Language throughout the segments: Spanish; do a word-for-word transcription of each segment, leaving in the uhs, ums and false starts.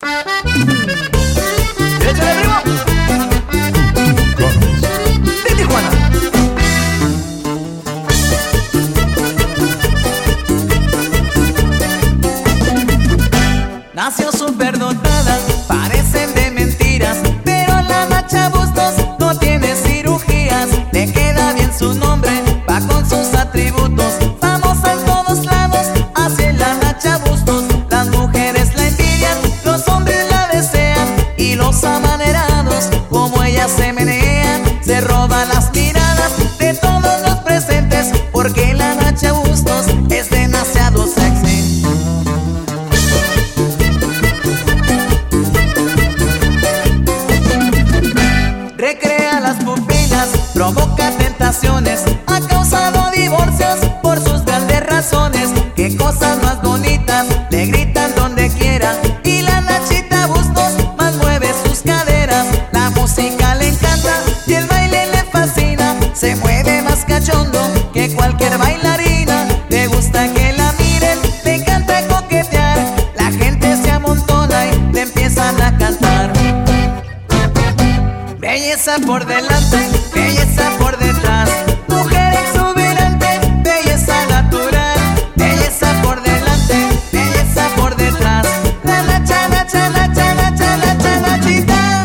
¡Échale, primo! De Tijuana. Nació superdotada, parecen de mentiras, pero la Nacha Bustos no tiene cirugías. Le queda bien su nombre, va con sus atributos, famosa en todos lados, así es la Nacha Bustos. Las mujeres la envidian, los hombres la desean, y los amanerados, como ella se menean, se roban las miradas de todos los presentes, porque la Nacha Bustos es demasiado sexy. Recrea las pupilas, provoca tentaciones, ha causado divorcios por sus grandes razones. Qué cosas más bonitas le gritan donde quiera, y la Nachita Bustos más mueve sus caderas. La música le encanta y el baile le fascina, se mueve más cachondo que cualquier bailarina. Le gusta que la miren, le encanta coquetear, la gente se amontona y le empiezan a cantar. Belleza por delante, belleza por detrás, mujer exuberante, belleza natural. Belleza por delante, belleza por detrás, la Nacha, Nacha, Nacha, Nacha, Nacha, Nachita.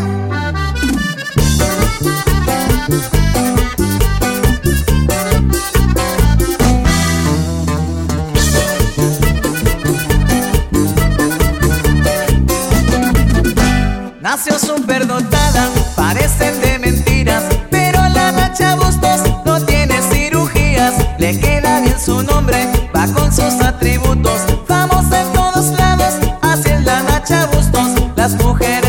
Nació superdotada, parecen de mentiras, pero la Nacha Bustos no tiene cirugías. Le queda bien su nombre, va con sus atributos, famosa en todos lados, así es la Nacha Bustos. Las mujeres